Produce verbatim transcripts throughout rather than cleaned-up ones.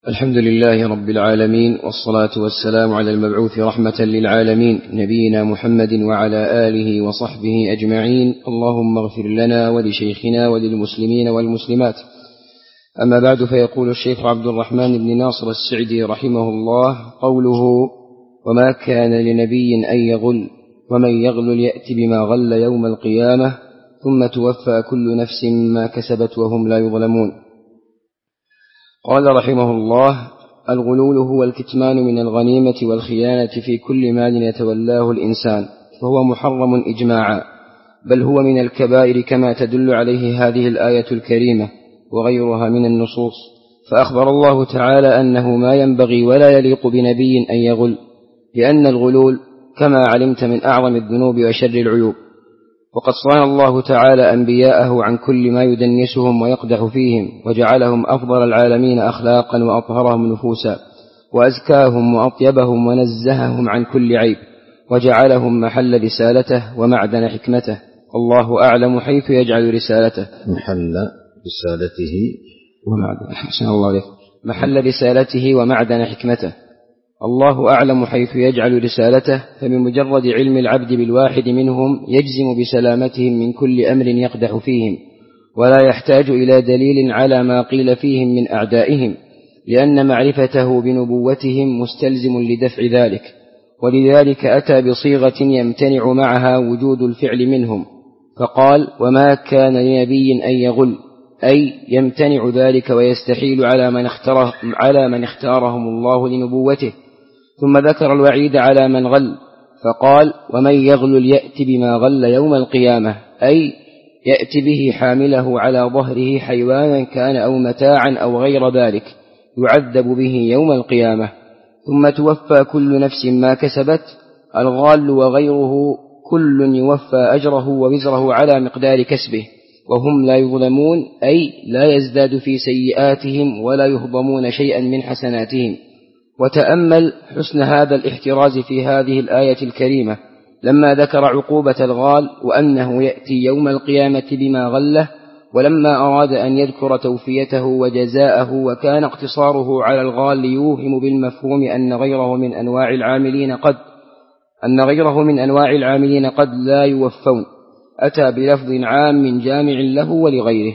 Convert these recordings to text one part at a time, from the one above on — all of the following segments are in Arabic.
الحمد لله رب العالمين، والصلاة والسلام على المبعوث رحمة للعالمين نبينا محمد وعلى آله وصحبه أجمعين. اللهم اغفر لنا ولشيخنا وللمسلمين والمسلمات. أما بعد، فيقول الشيخ عبد الرحمن بن ناصر السعدي رحمه الله: قوله: وما كان لنبي أن يغل ومن يغل يأتي بما غل يوم القيامة ثم توفى كل نفس ما كسبت وهم لا يظلمون. قال رحمه الله: الغلول هو الكتمان من الغنيمة والخيانة في كل مال يتولاه الإنسان، فهو محرم إجماعا، بل هو من الكبائر كما تدل عليه هذه الآية الكريمة وغيرها من النصوص. فأخبر الله تعالى أنه ما ينبغي ولا يليق بنبي أن يغل، لأن الغلول كما علمت من أعظم الذنوب وشر العيوب. وقد صان الله تعالى أنبياءه عن كل ما يدنسهم ويقدح فيهم، وجعلهم أفضل العالمين أخلاقا وأطهرهم نفوسا وأزكاهم وأطيبهم ونزههم عن كل عيب، وجعلهم محل رسالته ومعدن حكمته. الله أعلم حيث يجعل رسالته محل رسالته ومعدن حسن الله عليك محل رسالته ومعدن حكمته. الله أعلم حيث يجعل رسالته، فبمجرد علم العبد بالواحد منهم يجزم بسلامتهم من كل أمر يقدح فيهم، ولا يحتاج إلى دليل على ما قيل فيهم من أعدائهم، لأن معرفته بنبوتهم مستلزم لدفع ذلك. ولذلك أتى بصيغة يمتنع معها وجود الفعل منهم، فقال: وما كان لنبي أن يغل، أي يمتنع ذلك ويستحيل على من اختاره على من اختارهم الله لنبوته. ثم ذكر الوعيد على من غل، فقال: ومن يغل يأتي بما غل يوم القيامة، أي يأتي به حامله على ظهره حيوانا كان أو متاعا أو غير ذلك يعذب به يوم القيامة. ثم توفى كل نفس ما كسبت. الغال وغيره كل يوفى أجره ووزره على مقدار كسبه وهم لا يظلمون، أي لا يزداد في سيئاتهم ولا يهضمون شيئا من حسناتهم. وتأمل حسن هذا الاحتراز في هذه الآية الكريمة لما ذكر عقوبة الغال وأنه يأتي يوم القيامة بما غله، ولما أراد أن يذكر توفيته وجزاءه وكان اقتصاره على الغال يوهم بالمفهوم أن غيره من أنواع العاملين قد أن غيره من أنواع العاملين قد لا يوفون، أتى بلفظ عام جامع له ولغيره.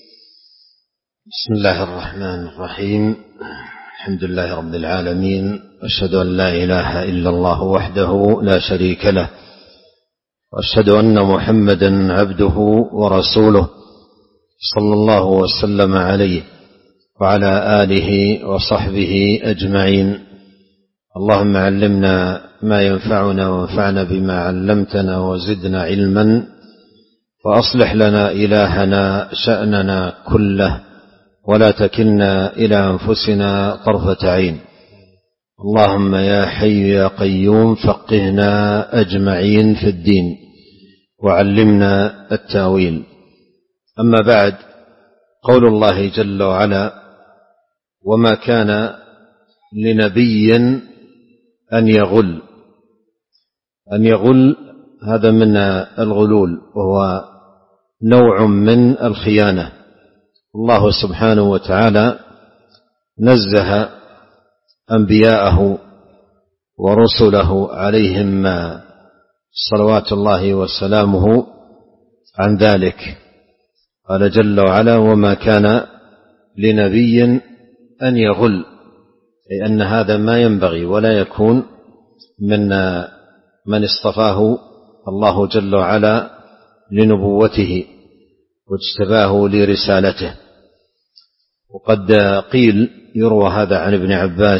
بسم الله الرحمن الرحيم. الحمد لله رب العالمين، أشهد أن لا إله إلا الله وحده لا شريك له، وأشهد أن محمدا عبده ورسوله صلى الله وسلم عليه وعلى آله وصحبه أجمعين. اللهم علمنا ما ينفعنا وانفعنا بما علمتنا وزدنا علما، وأصلح لنا إلهنا شأننا كله، ولا تكلنا إلى أنفسنا طرفة عين. اللهم يا حي يا قيوم فقهنا أجمعين في الدين وعلمنا التاويل. أما بعد، قول الله جل وعلا: وما كان لنبي أن يغل. أن يغل هذا من الغلول، وهو نوع من الخيانة. الله سبحانه وتعالى نزه أنبياءه ورسله عليهم صلوات الله وسلامه عن ذلك. قال جل وعلا: وما كان لنبي أن يغل، أي أن هذا ما ينبغي ولا يكون من من اصطفاه الله جل وعلا لنبوته واجتباه لرسالته. وقد قيل يروى هذا عن ابن عباس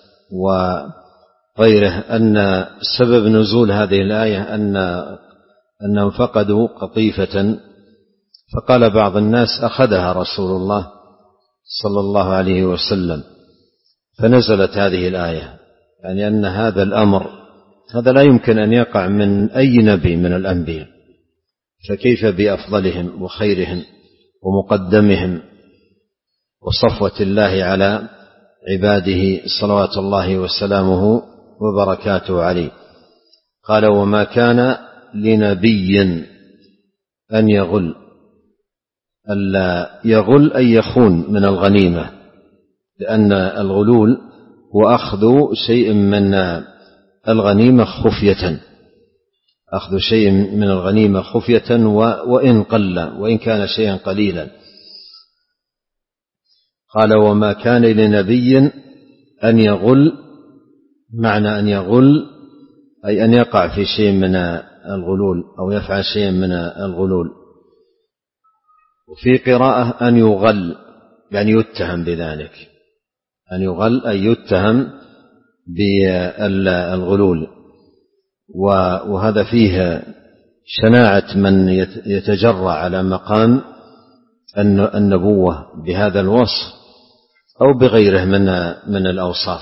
وغيره أن سبب نزول هذه الآية أن أنهم فقدوا قطيفة، فقال بعض الناس: أخذها رسول الله صلى الله عليه وسلم، فنزلت هذه الآية، يعني أن هذا الأمر هذا لا يمكن أن يقع من أي نبي من الأنبياء، فكيف بأفضلهم وخيرهم ومقدمهم وصفوة الله على عباده صلوات الله وسلامه وبركاته عليه. قال: وما كان لنبي أن يغل. ألا يغل أن يخون من الغنيمة، لأن الغلول هو أخذ شيء من الغنيمة خفية، أخذ شيء من الغنيمة خفية وإن قل، وإن كان شيئا قليلا. قال وما كان لنبي أن يغل، معنى أن يغل أي أن يقع في شيء من الغلول أو يفعل شيء من الغلول. وفي قراءة أن يغل يعني يتهم بذلك، أن يغل أي يتهم بالغلول. وهذا فيه شناعة من يتجرأ على مقام النبوة بهذا الوصف أو بغيره من من الأوصاف.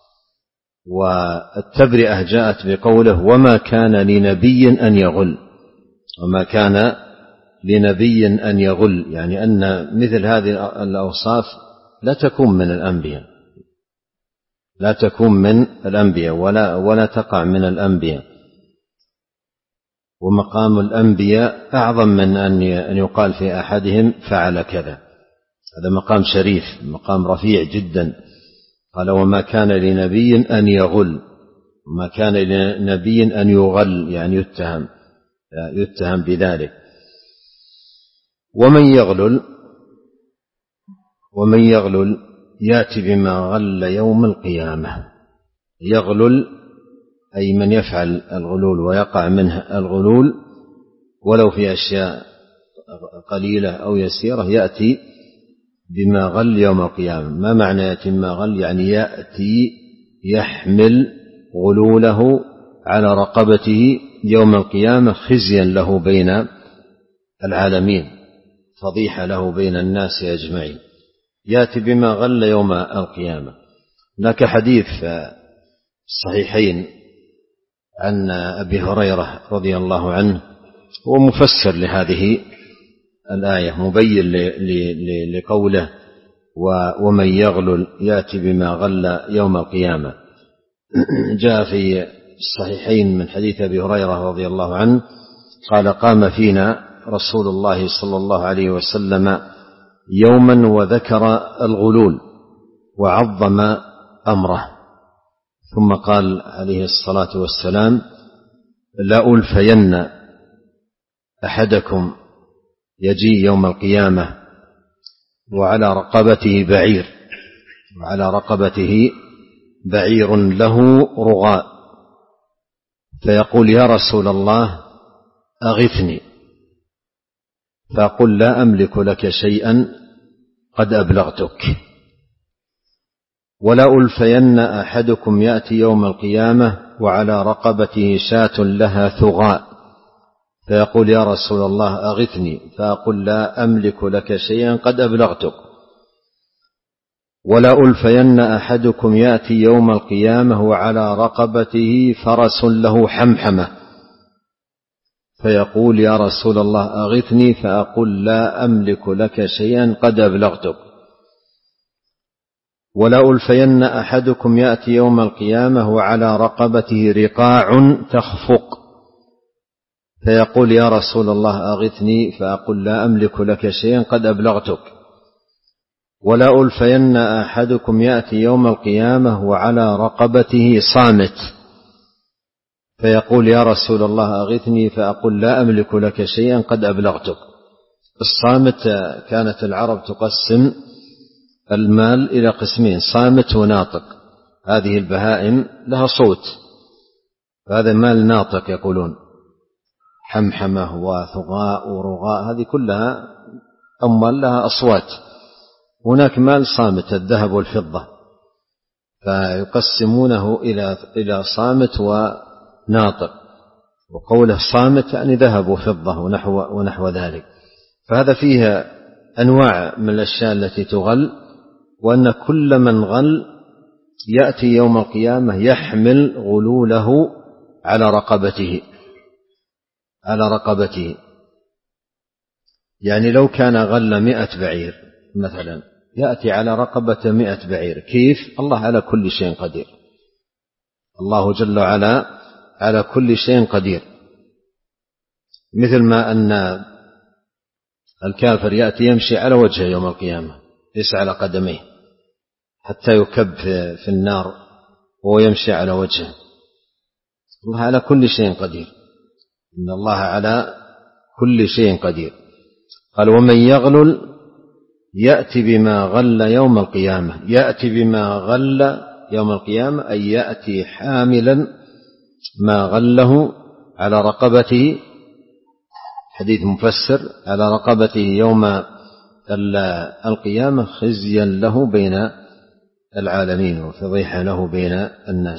والتبرئة جاءت بقوله وما كان لنبي أن يغل، وما كان لنبي أن يغل، يعني أن مثل هذه الأوصاف لا تكون من الأنبياء، لا تكون من الأنبياء ولا ولا تقع من الأنبياء. ومقام الأنبياء أعظم من أن يقال في أحدهم فعل كذا، هذا مقام شريف، مقام رفيع جدا. قال وما كان لنبي أن يغل، وما كان لنبي أن يغل يعني يتهم يتهم بذلك. ومن يغلل ومن يغلل يأتي بما غل يوم القيامة. يغلل أي من يفعل الغلول ويقع منه الغلول ولو في أشياء قليلة أو يسيرة، يأتي بما غل يوم القيامة. ما معنى يأتي بما غل؟ يعني يأتي يحمل غلوله على رقبته يوم القيامة خزيا له بين العالمين، فضيحة له بين الناس أجمعين. يأتي بما غل يوم القيامة. هناك حديث الصحيحين عن أبي هريرة رضي الله عنه ومفسر لهذه الآية، مبين لقوله ومن يغلل يأتي بما غل يوم القيامة. جاء في الصحيحين من حديث أبي هريرة رضي الله عنه قال قام فينا رسول الله صلى الله عليه وسلم يوما وذكر الغلول وعظم أمره، ثم قال عليه الصلاة والسلام لا ألفين أحدكم يجي يوم القيامة وعلى رقبته بعير وعلى رقبته بعير له رغاء، فيقول يا رسول الله أغثني، فأقول لا أملك لك شيئا قد أبلغتك. ولا ألفين أحدكم يأتي يوم القيامة وعلى رقبته شاة لها ثغاء، فيقول يا رسول الله أغثني، فأقول لا أملك لك شيئا قد أبلغتك. ولا ألفين أحدكم يأتي يوم القيامة وعلى رقبته فرس له حمحمة، فيقول يا رسول الله أغثني، فأقول لا أملك لك شيئا قد أبلغتك. ولا ألفين أحدكم يأتي يوم القيامة وعلى رقبته رقاع تخفق، فيقول يا رسول الله أغثني، فأقول لا أملك لك شيئا قد أبلغتك. ولا ألفين أحدكم يأتي يوم القيامة وعلى رقبته صامت، فيقول يا رسول الله أغثني، فأقول لا أملك لك شيئا قد أبلغتك. الصامت كانت العرب تقسم المال إلى قسمين، صامت وناطق. هذه البهائم لها صوت، هذا مال ناطق يقولون، حمحمة وثغاء ورغاء، هذه كلها أموال لها أصوات. هناك مال صامت الذهب والفضة، فيقسمونه إلى إلى صامت وناطق، وقوله صامت يعني ذهب وفضة ونحو, ونحو ذلك. فهذا فيها أنواع من الأشياء التي تغل، وأن كل من غل يأتي يوم القيامة يحمل غلوله على رقبته على رقبته يعني لو كان غل مئة بعير مثلا، يأتي على رقبة مئة بعير. كيف؟ الله على كل شيء قدير، الله جل وعلا على كل شيء قدير. مثل ما أن الكافر يأتي يمشي على وجهه يوم القيامة ليس على قدميه، حتى يكب في النار وهو يمشي على وجهه. الله على كل شيء قدير، إن الله على كل شيء قدير. قال ومن يغلل يأتي بما غل يوم القيامة. يأتي بما غل يوم القيامة أي يأتي حاملا ما غله على رقبته، حديث مفسر، على رقبته يوم القيامة خزيا له بين العالمين وفضيحة له بين الناس.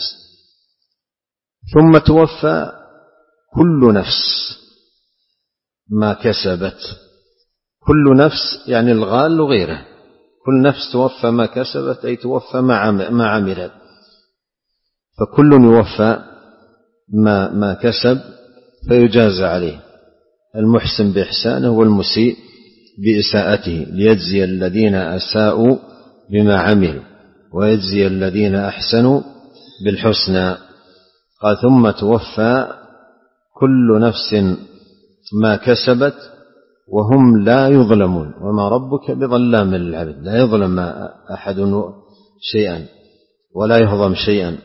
ثم توفى كل نفس ما كسبت. كل نفس يعني الغال وغيره، كل نفس توفى ما كسبت أي توفى ما عملت، فكل يوفى ما, ما كسب فيجازى عليه، المحسن بإحسانه والمسيء بإساءته، ليجزي الذين أساءوا بما عملوا ويجزي الذين أحسنوا بالحسنى. قال ثم توفى كل نفس ما كسبت وهم لا يظلمون وما ربك بظلام للعبد. لا يظلم أحد شيئا ولا يهضم شيئا،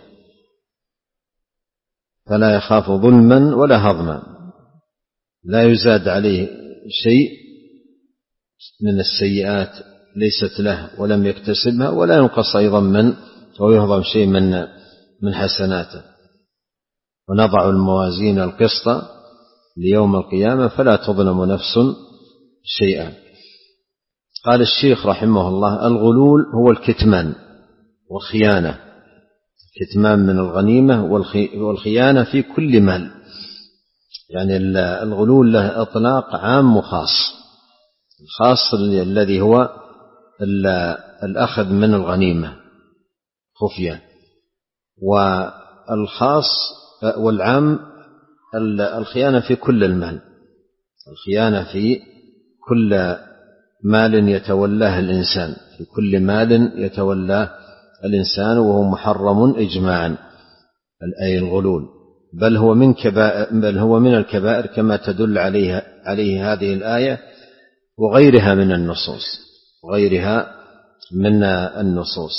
فلا يخاف ظلما ولا هضما، لا يزاد عليه شيء من السيئات ليست له ولم يكتسبها، ولا ينقص أيضا من أو يهضم شيء من من حسناته. ونضع الموازين القسط ليوم القيامة فلا تظلم نفس شيئا. قال الشيخ رحمه الله الغلول هو الكتمان والخيانة، الكتمان من الغنيمة والخيانة في كل مال. يعني الغلول له إطلاق عام وخاص. الخاص الذي هو الأخذ من الغنيمة خفية، والخاص والعام الخيانة في كل المال، الخيانة في كل مال يتولاه الإنسان، في كل مال يتولاه الإنسان وهو محرم إجماعا، أي الغلول، بل هو من كبائر بل هو من الكبائر كما تدل عليها عليه هذه الآية وغيرها من النصوص وغيرها من النصوص.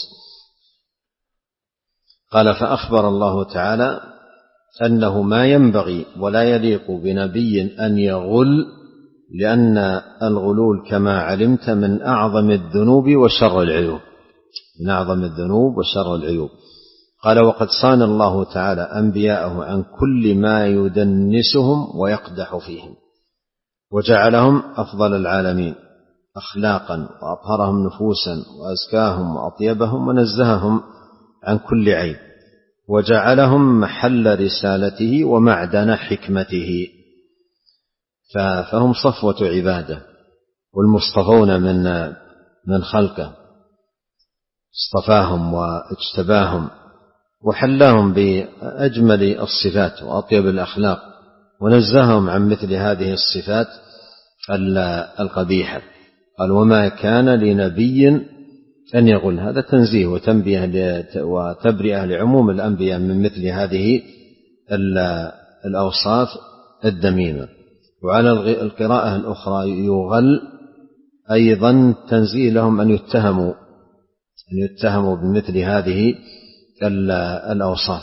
قال فأخبر الله تعالى أنه ما ينبغي ولا يليق بنبي أن يغل، لأن الغلول كما علمت من أعظم الذنوب وشر العيوب، من أعظم الذنوب وشر العيوب. قال وقد صان الله تعالى أنبياءه عن كل ما يدنسهم ويقدح فيهم، وجعلهم أفضل العالمين أخلاقا وأطهرهم نفوسا وأزكاهم وأطيبهم ونزههم عن كل عيب، وجعلهم محل رسالته ومعدن حكمته، فهم صفوة عباده والمصطفون من من خلقه، اصطفاهم واجتباهم وحلاهم بأجمل الصفات وأطيب الأخلاق، ونزههم عن مثل هذه الصفات القبيحة. قال وما كان لنبي أن يغل، هذا تنزيه وتنبيه وتبرئة لعموم الأنبياء من مثل هذه الأوصاف الذميمة. وعلى القراءة الأخرى يغل أيضا تنزيه لهم أن يتهموا أن يتهموا بمثل هذه الأوصاف.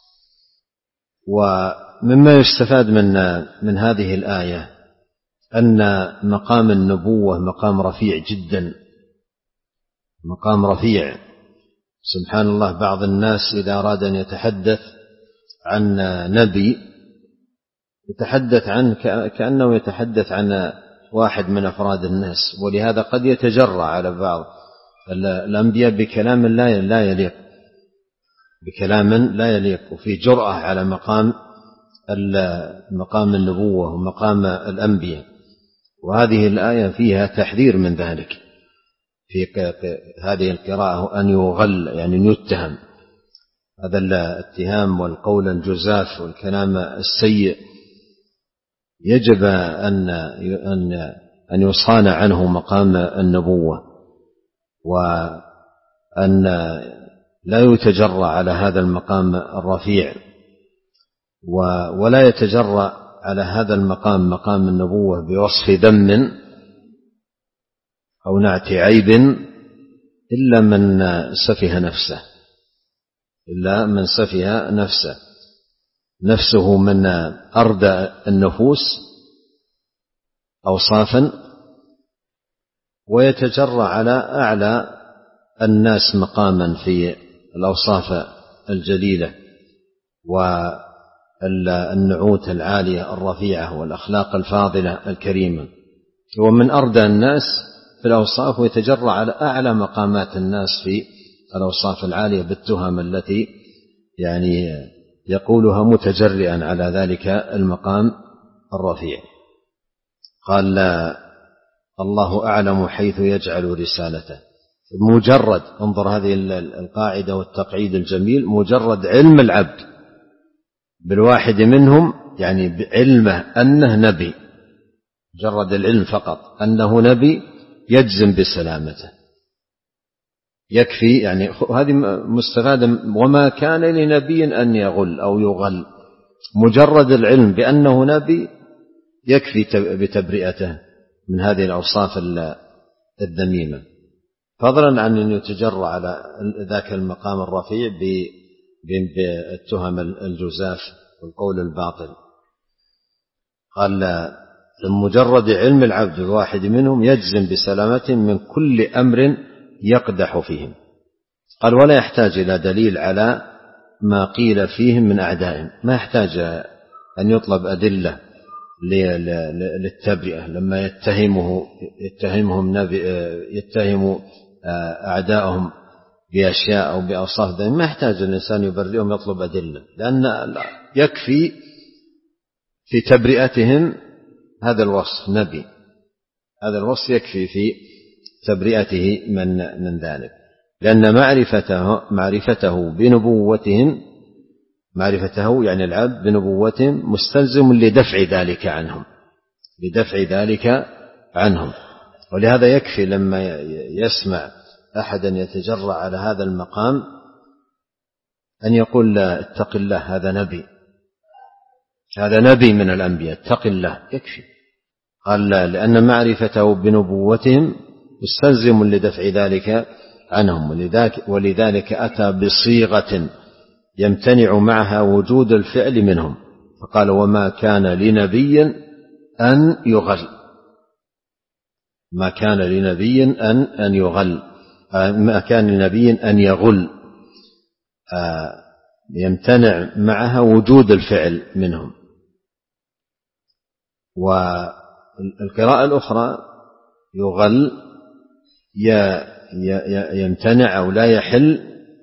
ومما يستفاد من من هذه الآية أن مقام النبوة مقام رفيع جدا، مقام رفيع. سبحان الله، بعض الناس إذا أراد أن يتحدث عن نبي يتحدث عنه كأنه يتحدث عن واحد من أفراد الناس، ولهذا قد يتجرأ على بعض الأنبياء بكلام لا يليق بكلام لا يليق وفي جرأة على مقام مقام النبوة ومقام الأنبياء. وهذه الآية فيها تحذير من ذلك، في هذه القراءة أن يغل يعني يتهم، هذا الاتهام والقول الجزاف والكلام السيء يجب أن أن يصان عنه مقام النبوة، وأن لا يتجرأ على هذا المقام الرفيع، ولا يتجرأ على هذا المقام مقام النبوة بوصف ذم أو نعت عيب إلا من سفه نفسه إلا من سفه نفسه نفسه من أردى النفوس أوصافا ويتجرأ على أعلى الناس مقاما في الأوصاف الجليلة والنعوت العالية الرفيعة والأخلاق الفاضلة الكريمة، ومن أردى الناس في الأوصاف ويتجرأ على أعلى مقامات الناس في الأوصاف العالية بالتهم التي يعني يقولها متجرئا على ذلك المقام الرفيع. قال الله أعلم حيث يجعل رسالته. مجرد انظر هذه القاعدة والتقعيد الجميل، مجرد علم العبد بالواحد منهم يعني بعلمه أنه نبي، مجرد العلم فقط أنه نبي يجزم بسلامته يكفي. يعني هذه مستفادة، وما كان لنبي أن يغل أو يغل، مجرد العلم بأنه نبي يكفي بتبرئته من هذه الأوصاف الذميمة، فضلا عن أن يتجرأ على ذاك المقام الرفيع بالتهم الجزاف والقول الباطل. قال مجرد علم العبد الواحد منهم يجزم بسلامته من كل أمر يقدح فيهم. قال ولا يحتاج إلى دليل على ما قيل فيهم من أعدائهم، ما يحتاج أن يطلب أدلة للتبرئة لما يتهمه يتهمهم نبي يتهم أعدائهم بأشياء أو بأوصاف، ما يحتاج الإنسان يبرئهم يطلب أدلة، لأن يكفي في تبرئتهم هذا الوصف نبي، هذا الوصف يكفي في تبرئته من من ذلك، لأن معرفته معرفته بنبوتهم معرفته يعني العبد بنبوتهم مستلزم لدفع ذلك عنهم لدفع ذلك عنهم ولهذا يكفي لما يسمع أحدا يتجرأ على هذا المقام أن يقول لا اتق الله، هذا نبي هذا نبي من الأنبياء، اتق الله، يكفي. قال لا، لأن معرفته بنبوتهم مستلزم لدفع ذلك عنهم، ولذلك, ولذلك أتى بصيغة يمتنع معها وجود الفعل منهم، فقال وما كان لنبي أن يغل، ما كان لنبي أن أن يغل ما كان لنبي أن يغل، يمتنع معها وجود الفعل منهم. والقراءة الأخرى يغل يمتنع أو لا يحل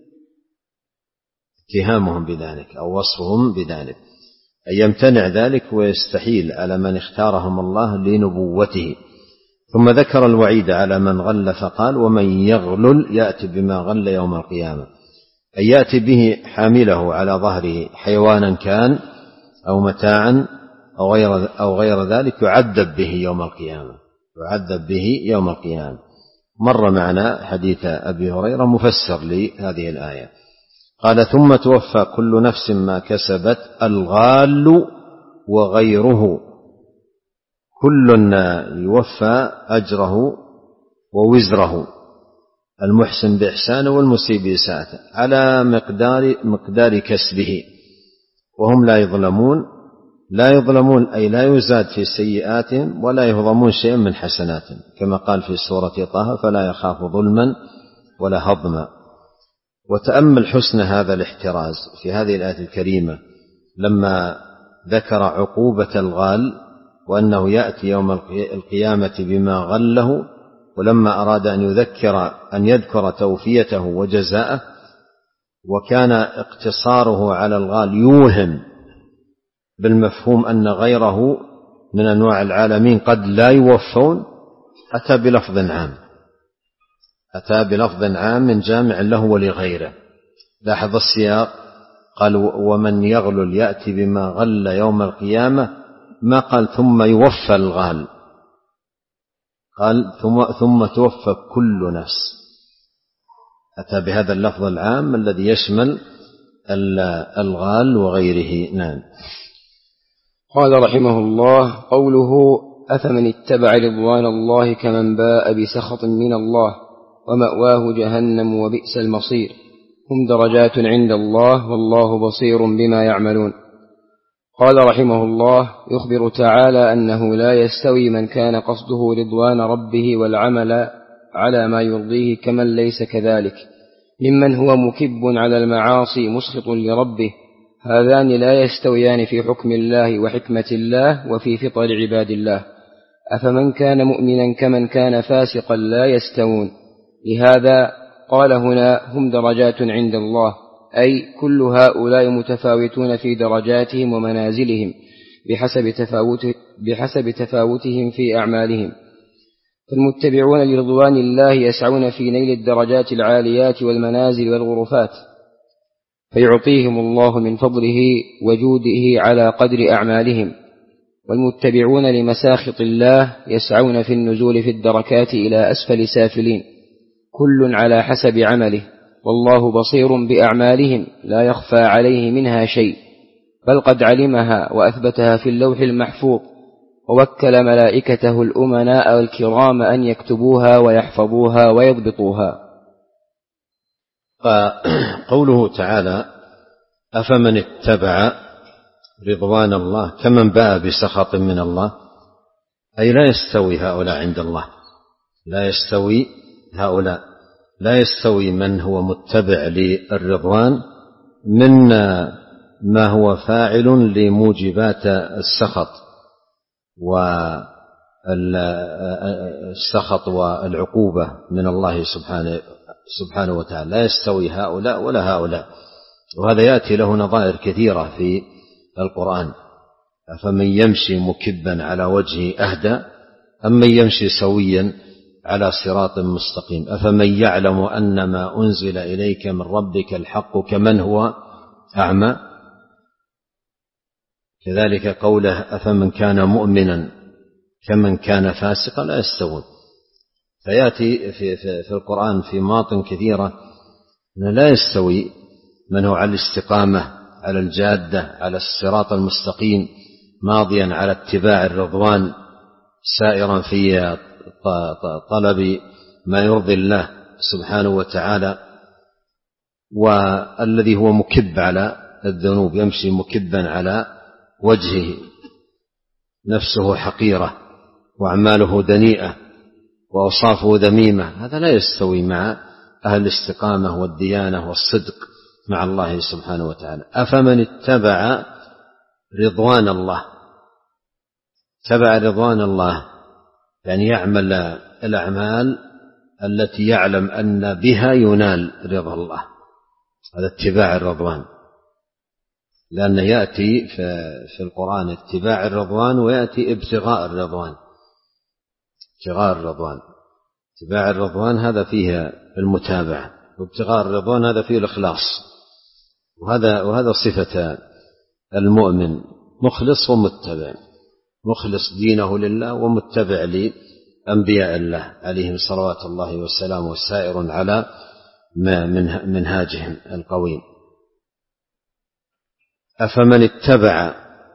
اتهامهم بذلك أو وصفهم بذلك، أي يمتنع ذلك ويستحيل على من اختارهم الله لنبوته. ثم ذكر الوعيد على من غل فقال ومن يغلل يأتي بما غل يوم القيامة، أي يأتي به حامله على ظهره حيوانا كان أو متاعا أو غير, أو غير ذلك يعذب به يوم القيامة يعذب به يوم القيامة. مر معنا حديث أبي هريرة مفسر لهذه الآية. قال ثم توفى كل نفس ما كسبت، الغال وغيره كل يوفى أجره ووزره، المحسن بإحسانه والمسيء بإساءته على مقدار مقدار كسبه، وهم لا يظلمون لا يظلمون أي لا يزاد في سيئاتهم ولا يهضمون شيئا من حسناتهم، كما قال في سورة طه فلا يخاف ظلما ولا هضما. وتأمل حسن هذا الاحتراز في هذه الآية الكريمة لما ذكر عقوبة الغال وأنه يأتي يوم القيامة بما غله، ولما أراد أن يذكر أن يذكر توفيته وجزاءه، وكان اقتصاره على الغال يوهم بالمفهوم أن غيره من أنواع العالمين قد لا يوفون، أتى بلفظ عام أتى بلفظ عام جامع له ولغيره. لاحظ السياق، قال ومن يغلل يأتي بما غل يوم القيامة، ما قال ثم يوفى الغال، قال ثم, ثم توفى كل نفس، أتى بهذا اللفظ العام الذي يشمل الغال وغيره. نعم. قال رحمه الله قوله أفمن اتبع رضوان الله كمن باء بسخط من الله، ومأواه جهنم وبئس المصير. هم درجات عند الله والله بصير بما يعملون. قال رحمه الله: يخبر تعالى أنه لا يستوي من كان قصده رضوان ربه والعمل على ما يرضيه كمن ليس كذلك ممن هو مكب على المعاصي مسخط لربه. هذان لا يستويان في حكم الله وحكمة الله وفي فطر عباد الله. أفمن كان مؤمنا كمن كان فاسقا لا يستوون. لهذا قال هنا: هم درجات عند الله، أي كل هؤلاء متفاوتون في درجاتهم ومنازلهم بحسب, تفاوت بحسب تفاوتهم في أعمالهم. فالمتبعون لرضوان الله يسعون في نيل الدرجات العاليات والمنازل والغرفات، فيعطيهم الله من فضله وجوده على قدر أعمالهم. والمتبعون لمساخط الله يسعون في النزول في الدركات إلى أسفل سافلين، كل على حسب عمله، والله بصير بأعمالهم لا يخفى عليه منها شيء، بل قد علمها وأثبتها في اللوح المحفوظ، ووكل ملائكته الأمناء والكرام أن يكتبوها ويحفظوها ويضبطوها. قوله تعالى: أفمن اتبع رضوان الله كمن باء بسخط من الله، أي لا يستوي هؤلاء عند الله، لا يستوي هؤلاء، لا يستوي من هو متبع للرضوان من ما هو فاعل لموجبات السخط والسخط والعقوبة من الله سبحانه سبحانه وتعالى، لا يستوي هؤلاء ولا هؤلاء. وهذا يأتي له نظائر كثيرة في القرآن: أفمن يمشي مكبا على وجهه أهدى أم من يمشي سويا على صراط مستقيم، أفمن يعلم أن ما أنزل إليك من ربك الحق كمن هو أعمى. كذلك قوله: أفمن كان مؤمنا كمن كان فاسقا لا يستوون. فيأتي في, في, في القرآن في مواطن كثيرة أنه لا يستوي من هو على الاستقامة على الجادة على الصراط المستقيم ماضيا على اتباع الرضوان سائرا في طلب ما يرضي الله سبحانه وتعالى، والذي هو مكب على الذنوب يمشي مكبا على وجهه، نفسه حقيرة وأعماله دنيئة وأوصافه ذميمة. هذا لا يستوي مع أهل الاستقامة والديانة والصدق مع الله سبحانه وتعالى. أفمن اتبع رضوان الله، اتبع رضوان الله يعني يعمل الأعمال التي يعلم أن بها ينال رضا الله، هذا اتباع الرضوان. لأن يأتي في القرآن اتباع الرضوان ويأتي ابتغاء الرضوان. ابتغاء الرضوان اتباع الرضوان هذا فيه المتابعة، وابتغاء الرضوان هذا فيه الإخلاص، وهذا وهذا صفة المؤمن، مخلص ومتبع، مخلص دينه لله ومتبع لأنبياء الله عليهم صلوات الله والسلام، والسائر على ما من منهاجهم القويم. أفمن اتبع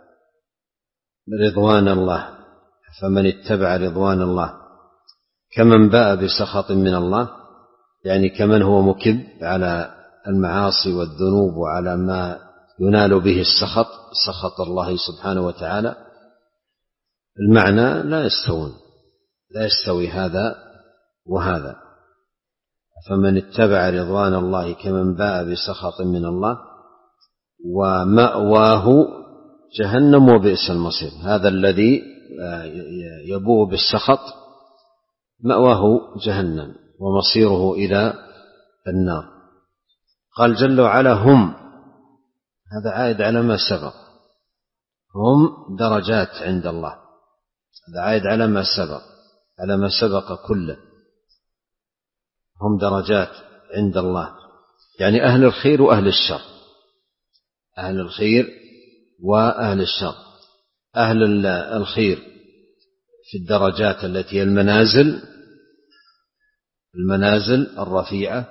رضوان الله فمن اتبع رضوان الله كمن باء بسخط من الله، يعني كمن هو مكب على المعاصي والذنوب وعلى ما ينال به السخط، سخط الله سبحانه وتعالى. المعنى لا يستوون، لا يستوي هذا وهذا. فمن اتبع رضوان الله كمن باء بسخط من الله ومأواه جهنم وبئس المصير. هذا الذي يبوء بالسخط مأواه جهنم ومصيره إلى النار. قال جل وعلا: هم، هذا عائد على ما سبق، هم درجات عند الله، هذا عائد على ما سبق، على ما سبق كله. هم درجات عند الله يعني أهل الخير وأهل الشر، أهل الخير وأهل الشر. أهل الخير في الدرجات التي المنازل المنازل الرفيعة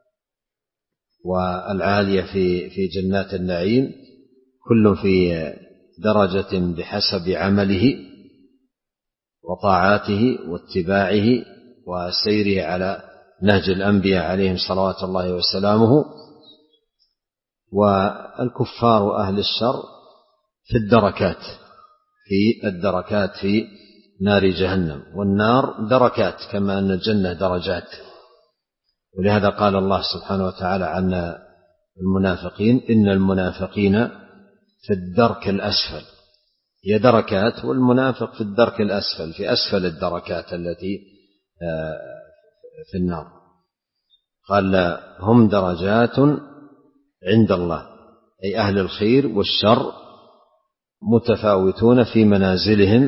والعالية في في جنات النعيم، كل في درجة بحسب عمله وطاعاته واتباعه وسيره على نهج الأنبياء عليهم صلوات الله وسلامه. والكفار وأهل الشر في الدركات في الدركات في نار جهنم، والنار دركات كما أن الجنة درجات. ولهذا قال الله سبحانه وتعالى عن المنافقين: إن المنافقين في الدرك الأسفل. هي دركات، والمنافق في الدرك الأسفل، في أسفل الدركات التي في النار. قال: هم درجات عند الله، أي أهل الخير والشر متفاوتون في منازلهم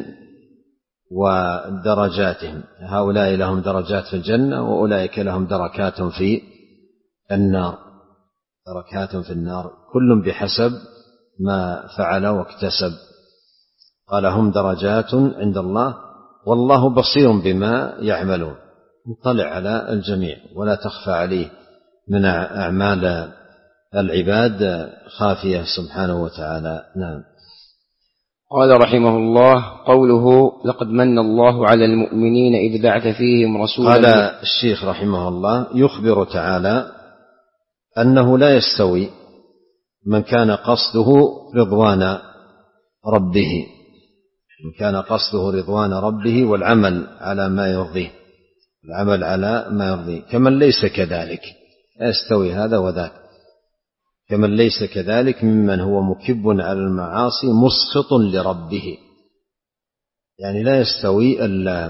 ودرجاتهم. هؤلاء لهم درجات في الجنة، وأولئك لهم دركات في النار، دركات في النار، كل بحسب ما فعل واكتسب. قال: هم درجات عند الله والله بصير بما يعملون، مطلع على الجميع ولا تخفى عليه من أعمال العباد خافية سبحانه وتعالى. نعم. قال رحمه الله: قوله: لقد من الله على المؤمنين إذ بعث فيهم رسولا. قال الشيخ رحمه الله: يخبر تعالى أنه لا يستوي من كان قصده رضوان ربه من كان قصده رضوان ربه والعمل على ما يرضيه العمل على ما يرضيه كمن ليس كذلك. لا يستوي هذا وذاك. كمن ليس كذلك ممن هو مكب على المعاصي مسخط لربه. يعني لا يستوي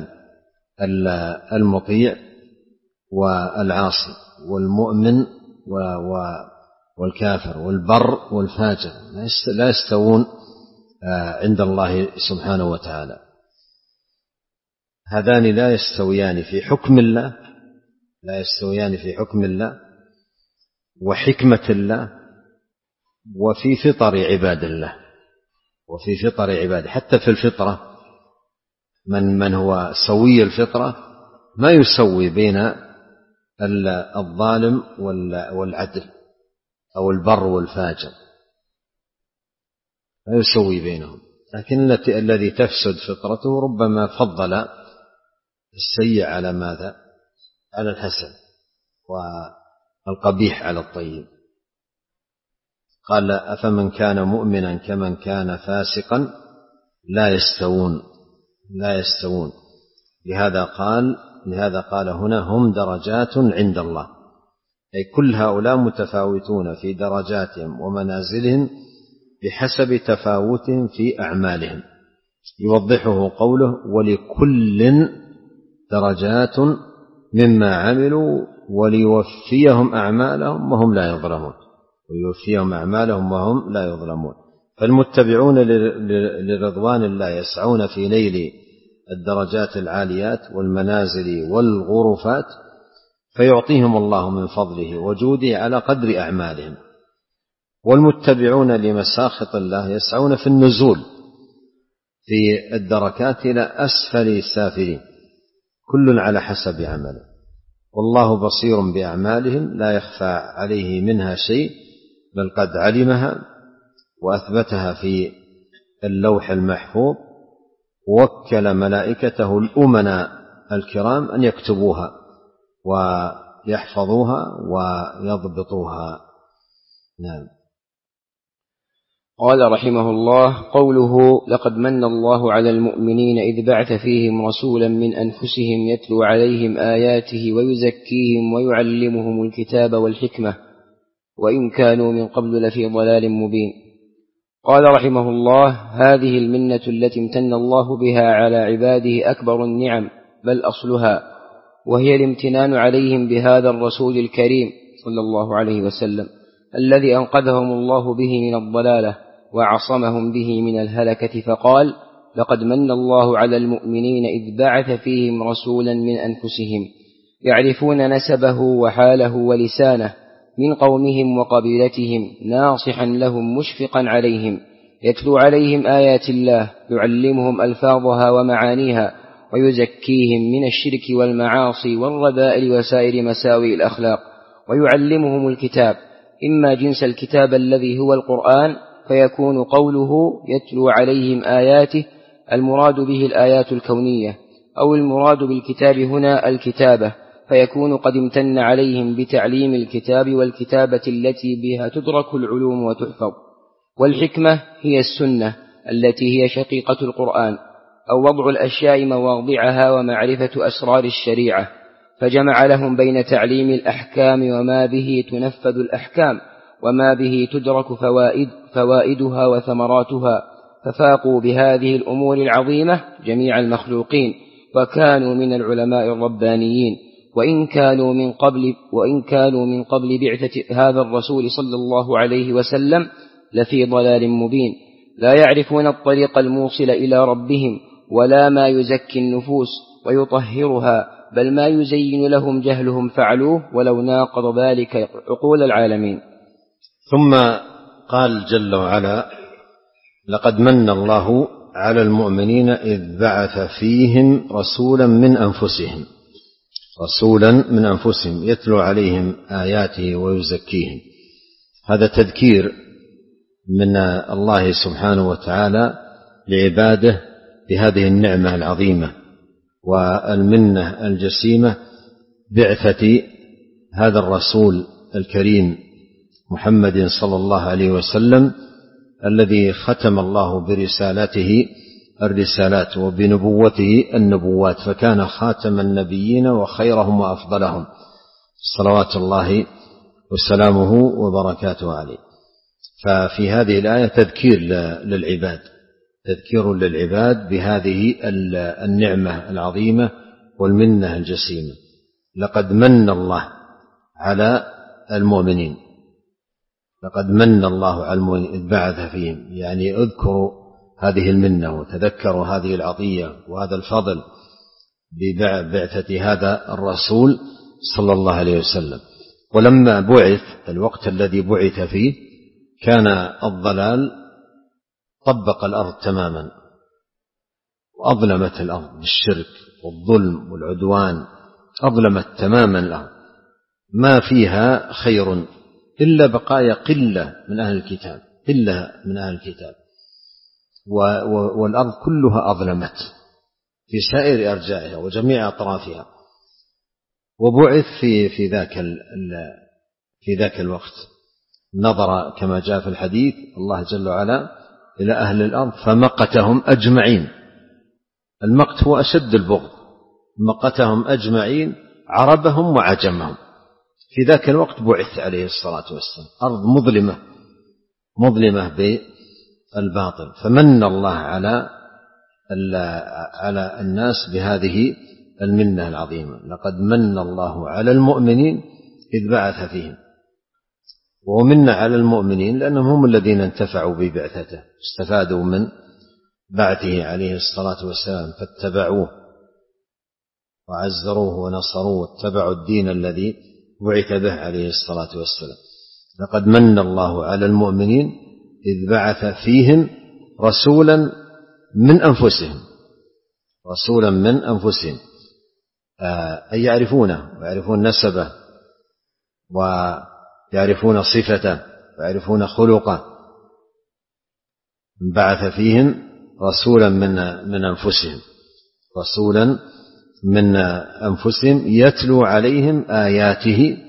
المطيع والعاصي والمؤمن والكافر والبر والفاجر، لا يستوون عند الله سبحانه وتعالى. هذان لا يستويان في حكم الله لا يستويان في حكم الله وحكمة الله وفي فطر عباد الله وفي فطر عباده. حتى في الفطرة من من هو سوي الفطرة ما يسوي بين الظالم والعدل أو البر والفاجر، لا يسوي بينهم. لكن الذي تفسد فطرته ربما فضل السيء على ماذا؟ على الحسن، والقبيح على الطيب. قال: أفمن كان مؤمنا كمن كان فاسقا لا يستوون لا يستوون لهذا قال لهذا قال هنا: هم درجات عند الله، أي كل هؤلاء متفاوتون في درجاتهم ومنازلهم بحسب تفاوتهم في أعمالهم. يوضحه قوله: ولكل درجات مما عملوا وليوفيهم أعمالهم وهم لا يظلمون ويوفيهم أعمالهم وهم لا يظلمون. فالمتبعون لرضوان الله يسعون في نيل الدرجات العاليات والمنازل والغرفات، فيعطيهم الله من فضله وجوده على قدر أعمالهم. والمتبعون لمساخط الله يسعون في النزول في الدركات إلى أسفل السافلين، كل على حسب عمله، والله بصير بأعمالهم لا يخفى عليه منها شيء، بل قد علمها وأثبتها في اللوح المحفوظ، ووكل ملائكته الأمناء الكرام أن يكتبوها ويحفظوها ويضبطوها. نعم. قال رحمه الله: قوله: لقد من الله على المؤمنين إذ بعث فيهم رسولا من أنفسهم يتلو عليهم آياته ويزكيهم ويعلمهم الكتاب والحكمة وإن كانوا من قبل لفي ضلال مبين. قال رحمه الله: هذه المنة التي امتن الله بها على عباده أكبر النعم، بل أصلها، وهي الامتنان عليهم بهذا الرسول الكريم صلى الله عليه وسلم الذي أنقذهم الله به من الضلالة وعصمهم به من الهلكة. فقال: لقد من الله على المؤمنين إذ بعث فيهم رسولا من أنفسهم يعرفون نسبه وحاله ولسانه من قومهم وقبيلتهم، ناصحا لهم مشفقا عليهم، يتلو عليهم آيات الله، يعلمهم ألفاظها ومعانيها، ويزكيهم من الشرك والمعاصي والرذائل وسائر مساوئ الأخلاق، ويعلمهم الكتاب، إما جنس الكتاب الذي هو القرآن، فيكون قوله يتلو عليهم آياته المراد به الآيات الكونية، أو المراد بالكتاب هنا الكتابة، فيكون قد امتن عليهم بتعليم الكتاب والكتابة التي بها تدرك العلوم وتحفظ. والحكمة هي السنة التي هي شقيقة القرآن، أو وضع الأشياء مواضعها ومعرفة أسرار الشريعة، فجمع لهم بين تعليم الأحكام وما به تنفذ الأحكام وما به تدرك فوائد فوائدها وثمراتها، ففاقوا بهذه الأمور العظيمة جميع المخلوقين، وكانوا من العلماء الربانيين، وإن كانوا من قبل وإن كانوا من قبل بعثة هذا الرسول صلى الله عليه وسلم لفي ضلال مبين، لا يعرفون الطريق الموصل إلى ربهم ولا ما يزكي النفوس ويطهرها، بل ما يزين لهم جهلهم فعلوه ولو ناقض ذلك عقول العالمين. ثم قال جل وعلا: لقد من الله على المؤمنين إذ بعث فيهم رسولا من أنفسهم رسولا من أنفسهم يتلو عليهم آياته ويزكيهم. هذا تذكير من الله سبحانه وتعالى لعباده بهذه النعمة العظيمة والمنة الجسيمة بعثة هذا الرسول الكريم محمد صلى الله عليه وسلم، الذي ختم الله برسالته الرسالات وبنبوته النبوات، فكان خاتم النبيين وخيرهم وأفضلهم صلوات الله وسلامه وبركاته عليه. ففي هذه الآية تذكير للعباد تذكير للعباد بهذه النعمة العظيمة والمنة الجسيمة. لقد من الله على المؤمنين لقد من الله على المؤمنين إذ بعث فيهم، يعني اذكروا هذه المنة وتذكروا هذه العطية وهذا الفضل ببعثة هذا الرسول صلى الله عليه وسلم. ولما بعث الوقت الذي بعث فيه كان الضلال طبق الأرض تماما وأظلمت الأرض بالشرك والظلم والعدوان، أظلمت تماما الأرض، ما فيها خير إلا بقايا قلة من أهل الكتاب إلا من أهل الكتاب والأرض كلها أظلمت في سائر أرجائها وجميع أطرافها. وبعث في في ذاك في ذاك الوقت، نظر كما جاء في الحديث الله جل وعلا إلى أهل الأرض فمقتهم أجمعين. المقت هو أشد البغض، مقتهم أجمعين عربهم وعجمهم. في ذاك الوقت بعث عليه الصلاة والسلام، أرض مظلمة مظلمة بالباطل، فمن الله على على الناس بهذه المنة العظيمة. لقد من الله على المؤمنين إذ بعث فيهم، ومن على المؤمنين لأنهم هم الذين انتفعوا ببعثته، استفادوا من بعثه عليه الصلاة والسلام فاتبعوه وعزروه ونصروه واتبعوا الدين الذي بعث به عليه الصلاة والسلام. لقد من الله على المؤمنين إذ بعث فيهم رسولا من أنفسهم رسولا من أنفسهم أي يعرفونه ويعرفون نسبه ويعرفون صفته ويعرفون خلقه. بعث فيهم رسولا من من أنفسهم رسولا من أنفسهم يتلو عليهم آياته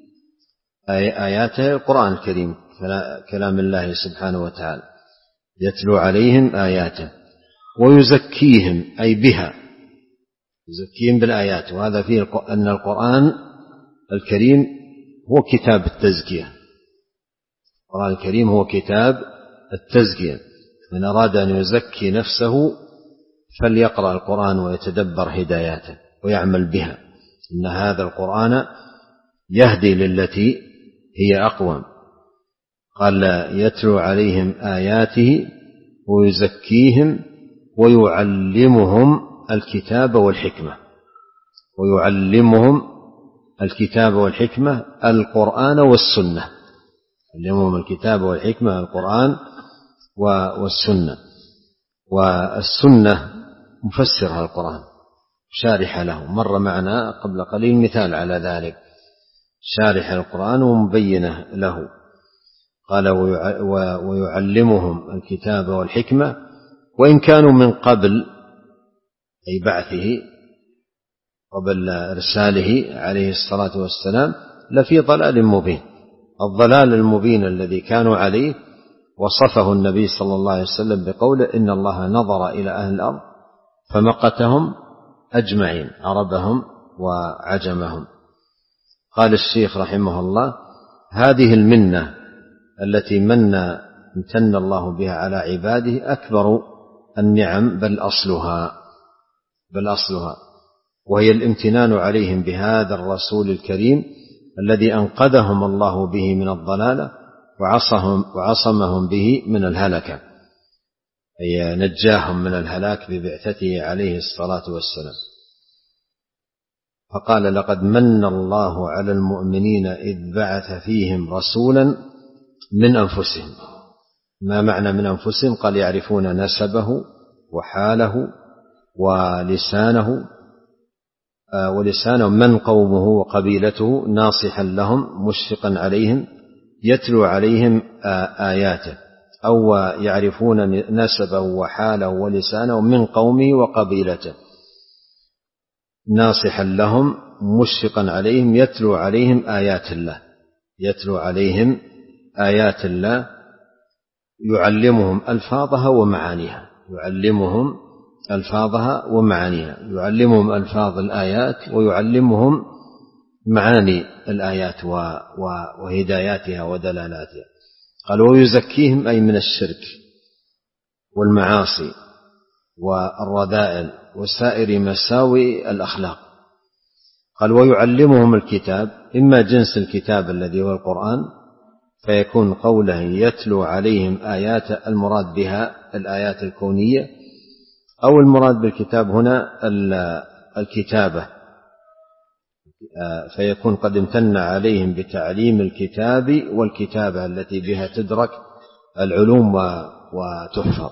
آياته القرآن الكريم كلام الله سبحانه وتعالى، يتلو عليهم آياته ويزكيهم أي بها، يزكيهم بالآيات. وهذا فيه أن القرآن الكريم هو كتاب التزكية القرآن الكريم هو كتاب التزكية. من أراد أن يزكي نفسه فليقرأ القرآن ويتدبر هداياته ويعمل بها، إن هذا القرآن يهدي للتي هي أقوم. قال يتلو عليهم آياته ويزكيهم ويعلمهم الكتاب والحكمة ويعلمهم الكتاب والحكمة القرآن والسنة يعلمهم الكتاب والحكمة القرآن والسنة. والسنة مفسرها القرآن شارح له، مر معنا قبل قليل مثال على ذلك، شارح القرآن ومبينه له. قال ويعلمهم الكتاب والحكمة وإن كانوا من قبل أي بعثه قبل إرساله عليه الصلاة والسلام لفي ضلال مبين. الضلال المبين الذي كانوا عليه وصفه النبي صلى الله عليه وسلم بقوله إن الله نظر إلى أهل الأرض فمقتهم أجمعين عربهم وعجمهم. قال الشيخ رحمه الله: هذه المنة التي من امتن الله بها على عباده أكبر النعم بل أصلها بل أصلها وهي الامتنان عليهم بهذا الرسول الكريم الذي أنقذهم الله به من الضلالة وعصمهم, وعصمهم به من الهلكة، أي نجاهم من الهلاك ببعثته عليه الصلاة والسلام. فقال: لقد من الله على المؤمنين إذ بعث فيهم رسولا من أنفسهم. ما معنى من أنفسهم؟ قال: يعرفون نسبه وحاله ولسانه ولسانه من قومه وقبيلته، ناصحا لهم مشفقا عليهم يتلو عليهم آياته، أو يعرفون نسبه وحاله ولسانه من قومه وقبيلته، ناصحا لهم مشفقا عليهم يتلو عليهم آيات الله يتلو عليهم آيات الله يعلمهم ألفاظها ومعانيها يعلمهم ألفاظها ومعانيها يعلمهم ألفاظ الآيات ويعلمهم معاني الآيات وهداياتها ودلالاتها. قال: ويزكيهم أي من الشرك والمعاصي والرذائل وسائر مساوئ الأخلاق. قال: ويعلمهم الكتاب، إما جنس الكتاب الذي هو القرآن فيكون قوله يتلو عليهم آيات المراد بها الآيات الكونية، أو المراد بالكتاب هنا الكتابة، فيكون قد امتن عليهم بتعليم الكتاب والكتابة التي بها تدرك العلوم وتحفظ.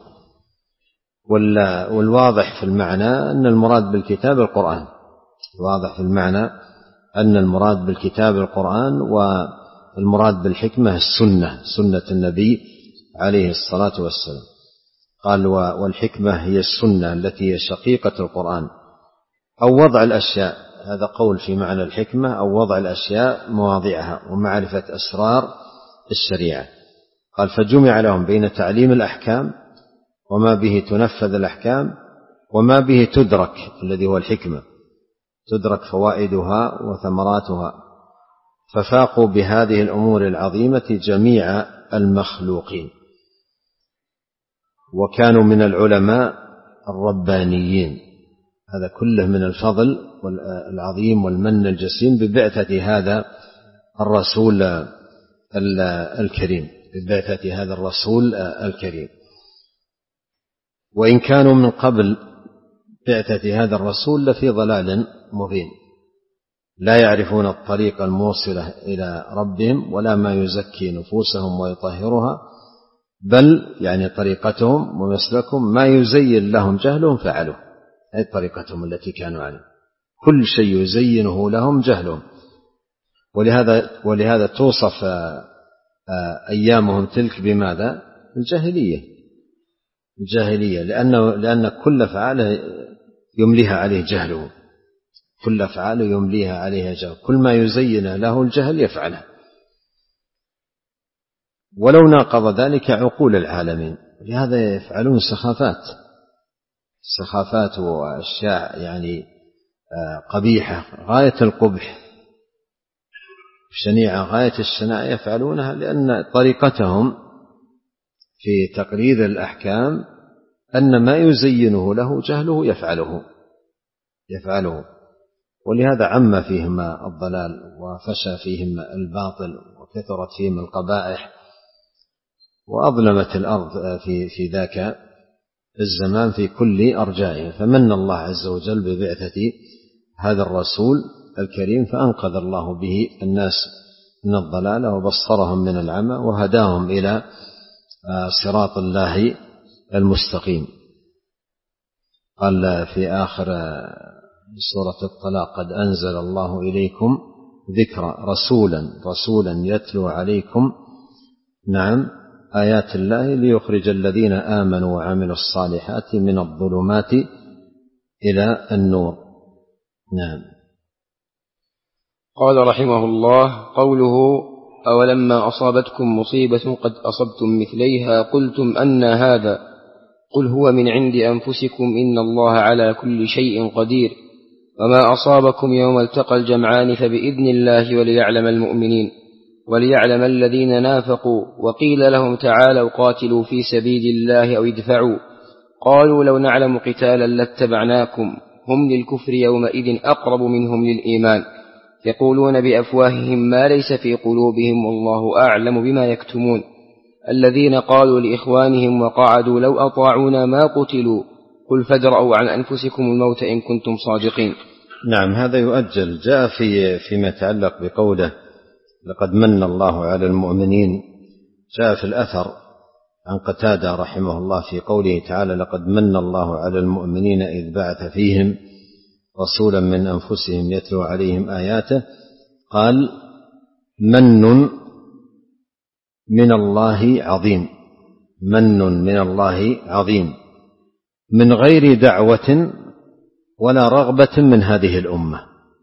والواضح في المعنى أن المراد بالكتاب القرآن واضح في المعنى أن المراد بالكتاب القرآن والمراد بالحكمة السنة سنة النبي عليه الصلاة والسلام. قال: والحكمة هي السنة التي هي شقيقة القرآن، أو وضع الأشياء، هذا قول في معنى الحكمة، أو وضع الأشياء مواضعها ومعرفة أسرار الشريعة. قال: فجمع لهم بين تعليم الأحكام وما به تنفذ الأحكام وما به تدرك الذي هو الحكمة تدرك فوائدها وثمراتها، ففاقوا بهذه الأمور العظيمة جميع المخلوقين، وكانوا من العلماء الربانيين. هذا كله من الفضل العظيم والمن الجسيم ببعثة هذا الرسول الكريم ببعثة هذا الرسول الكريم. وإن كانوا من قبل بعثة هذا الرسول لفي ضلال مبين، لا يعرفون الطريق الموصلة إلى ربهم ولا ما يزكي نفوسهم ويطهرها، بل يعني طريقتهم ومسلكهم ما يزين لهم جهلهم فعلوه. هذه طريقتهم التي كانوا عليه، كل شيء يزينه لهم جهلهم. ولهذا ولهذا توصف أيامهم تلك بماذا؟ الجاهلية الجاهلية لأنه لأن كل فعاله يمليها عليه جهله كل فعاله يمليها عليه جهله كل ما يزين له الجهل يفعله، ولو ناقض ذلك عقول العالمين. لهذا يفعلون سخافات سخافات وأشياء يعني قبيحة غاية القبح شنيعة غاية الشناعة يفعلونها، لأن طريقتهم في تقرير الأحكام أن ما يزينه له جهله يفعله يفعله ولهذا عم فيهم الضلال وفشى فيهم الباطل وكثرت فيهم القبائح وأظلمت الأرض في في ذاك الزمان في كل أرجائه. فمن الله عز وجل ببعثة هذا الرسول الكريم فأنقذ الله به الناس من الضلال وبصرهم من العمى وهداهم إلى صراط الله المستقيم. قال في آخر سورة الطلاق: قد أنزل الله إليكم ذكرا رسولا رسولا يتلو عليكم نعم آيات الله ليخرج الذين آمنوا وعملوا الصالحات من الظلمات إلى النور. نعم. قال رحمه الله: قوله: أولما أصابتكم مصيبة قد أصبتم مثليها قلتم أن هذا، قل هو من عند أنفسكم إن الله على كل شيء قدير، وما أصابكم يوم التقى الجمعان فبإذن الله وليعلم المؤمنين وليعلم الذين نافقوا. وقيل لهم تعالوا قاتلوا في سبيل الله أو ادفعوا، قالوا لو نعلم قتالا لاتبعناكم، هم للكفر يومئذ أقرب منهم للإيمان، يقولون بأفواههم ما ليس في قلوبهم والله أعلم بما يكتمون. الذين قالوا لإخوانهم وقعدوا لو أطاعونا ما قتلوا، قل فادرءوا عن أنفسكم الموت إن كنتم صادقين. نعم، هذا يؤجل. جاء في فيما يتعلق بقوله لقد من الله على المؤمنين، جاء في الأثر عن قتادة رحمه الله في قوله تعالى: لقد من الله على المؤمنين إذ بعث فيهم رسولا من أنفسهم يتلو عليهم آياته، قال: من من الله عظيم، من من الله عظيم، من غير دعوة ولا رغبة من هذه الأمة،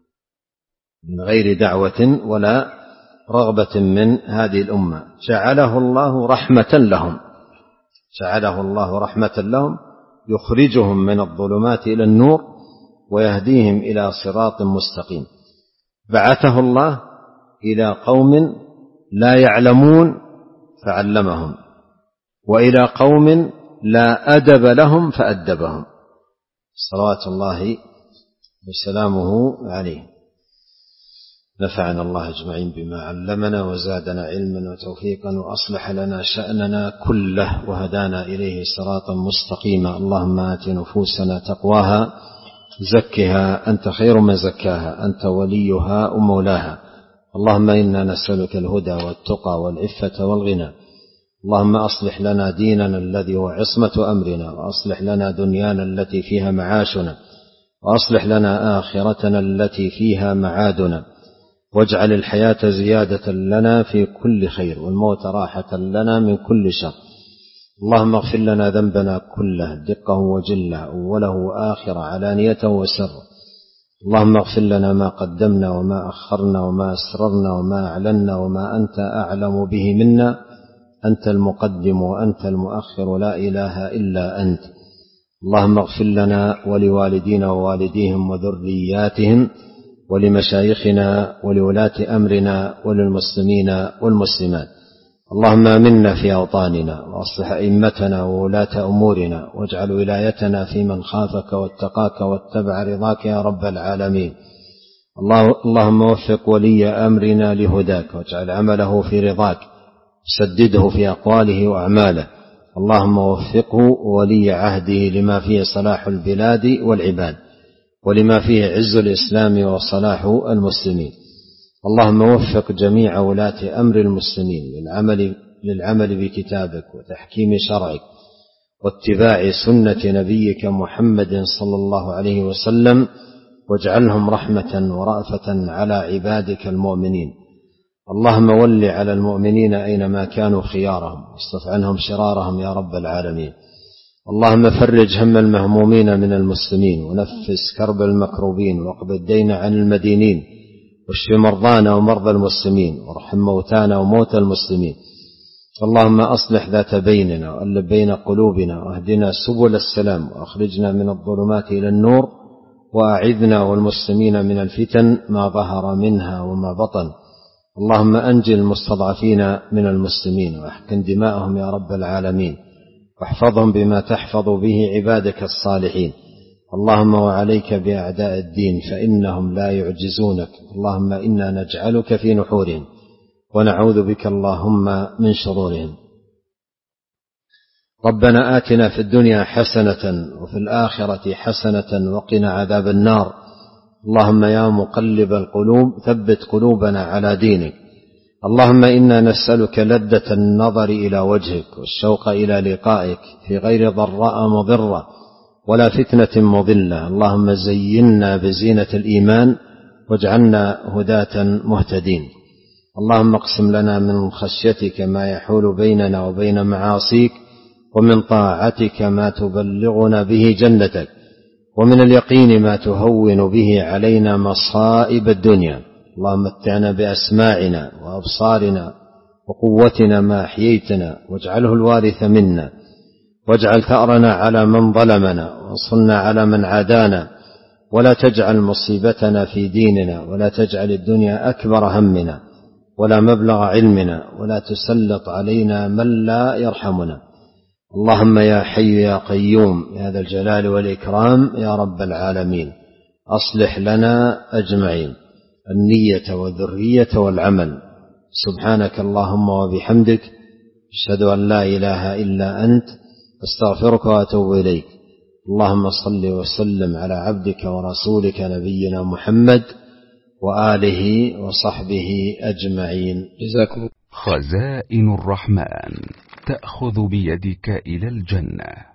من غير دعوة ولا رغبة من هذه الأمة، جعله الله رحمة لهم، جعله الله رحمة لهم، يخرجهم من الظلمات إلى النور ويهديهم إلى صراط مستقيم. بعثه الله إلى قوم لا يعلمون فعلمهم، وإلى قوم لا أدب لهم فأدبهم، صلوات الله وسلامه عليه. نفعنا الله أجمعين بما علمنا وزادنا علما وتوفيقا وأصلح لنا شأننا كله وهدانا إليه صراطا مستقيما. اللهم آت نفوسنا تقواها زكها أنت خير من زكاها، أنت وليها ومولاها. اللهم إنا نسألك الهدى والتقى والعفة والغنى. اللهم أصلح لنا ديننا الذي هو عصمة أمرنا، وأصلح لنا دنيانا التي فيها معاشنا، وأصلح لنا آخرتنا التي فيها معادنا، واجعل الحياة زيادة لنا في كل خير والموت راحة لنا من كل شر. اللهم اغفر لنا ذنبنا كله دقه وجله، أوله وآخره، علانيته وسره. اللهم اغفر لنا ما قدمنا وما أخرنا وما أسررنا وما أعلنا وما أنت أعلم به منا، أنت المقدم وأنت المؤخر، لا إله إلا أنت. اللهم اغفر لنا ولوالدينا ووالديهم وذرياتهم ولمشايخنا ولولاة أمرنا وللمسلمين والمسلمات. اللهم آمنا في أوطاننا وأصلح أئمتنا وولاة أمورنا، واجعل ولايتنا في من خافك واتقاك واتبع رضاك يا رب العالمين. اللهم وفق ولي أمرنا لهداك، واجعل عمله في رضاك، سدده في أقواله وأعماله. اللهم وفقه ولي عهده لما فيه صلاح البلاد والعباد، ولما فيه عز الإسلام وصلاح المسلمين. اللهم وفق جميع ولاة أمر المسلمين للعمل, للعمل بكتابك وتحكيم شرعك واتباع سنة نبيك محمد صلى الله عليه وسلم، واجعلهم رحمة ورأفة على عبادك المؤمنين. اللهم ول على المؤمنين أينما كانوا خيارهم، واصرف عنهم شرارهم يا رب العالمين. اللهم فرج هم المهمومين من المسلمين، ونفس كرب المكروبين، واقض الدين عن المدينين، واشف مرضانا ومرضى المسلمين، وارحم موتانا وموتى المسلمين. اللهم أصلح ذات بيننا وألف بين قلوبنا، واهدنا سبل السلام، وأخرجنا من الظلمات إلى النور، وأعذنا والمسلمين من الفتن ما ظهر منها وما بطن. اللهم أنجل المستضعفين من المسلمين، واحقن دماءهم يا رب العالمين، واحفظهم بما تحفظ به عبادك الصالحين. اللهم وعليك بأعداء الدين فإنهم لا يعجزونك. اللهم إنا نجعلك في نحورهم، ونعوذ بك اللهم من شرورهم. ربنا آتنا في الدنيا حسنة وفي الآخرة حسنة وقنا عذاب النار. اللهم يا مقلب القلوب ثبت قلوبنا على دينك. اللهم إنا نسألك لذة النظر إلى وجهك والشوق إلى لقائك في غير ضراء مضرة ولا فتنة مضلة. اللهم زينا بزينة الإيمان واجعلنا هداة مهتدين. اللهم اقسم لنا من خشيتك ما يحول بيننا وبين معاصيك، ومن طاعتك ما تبلغنا به جنتك، ومن اليقين ما تهون به علينا مصائب الدنيا. اللهم متعنا بأسماعنا وأبصارنا وقوتنا ما أحييتنا، واجعله الوارث منا، واجعل ثأرنا على من ظلمنا، وانصرنا على من عادانا، ولا تجعل مصيبتنا في ديننا، ولا تجعل الدنيا أكبر همنا ولا مبلغ علمنا، ولا تسلط علينا من لا يرحمنا. اللهم يا حي يا قيوم يا ذا الجلال والإكرام يا رب العالمين، أصلح لنا أجمعين النية والذرية والعمل. سبحانك اللهم وبحمدك، أشهد أن لا إله إلا أنت، أستغفرك وأتوب إليك. اللهم صل وسلم على عبدك ورسولك نبينا محمد وآله وصحبه أجمعين. جزاكم. خزائن الرحمن تأخذ بيدك إلى الجنة.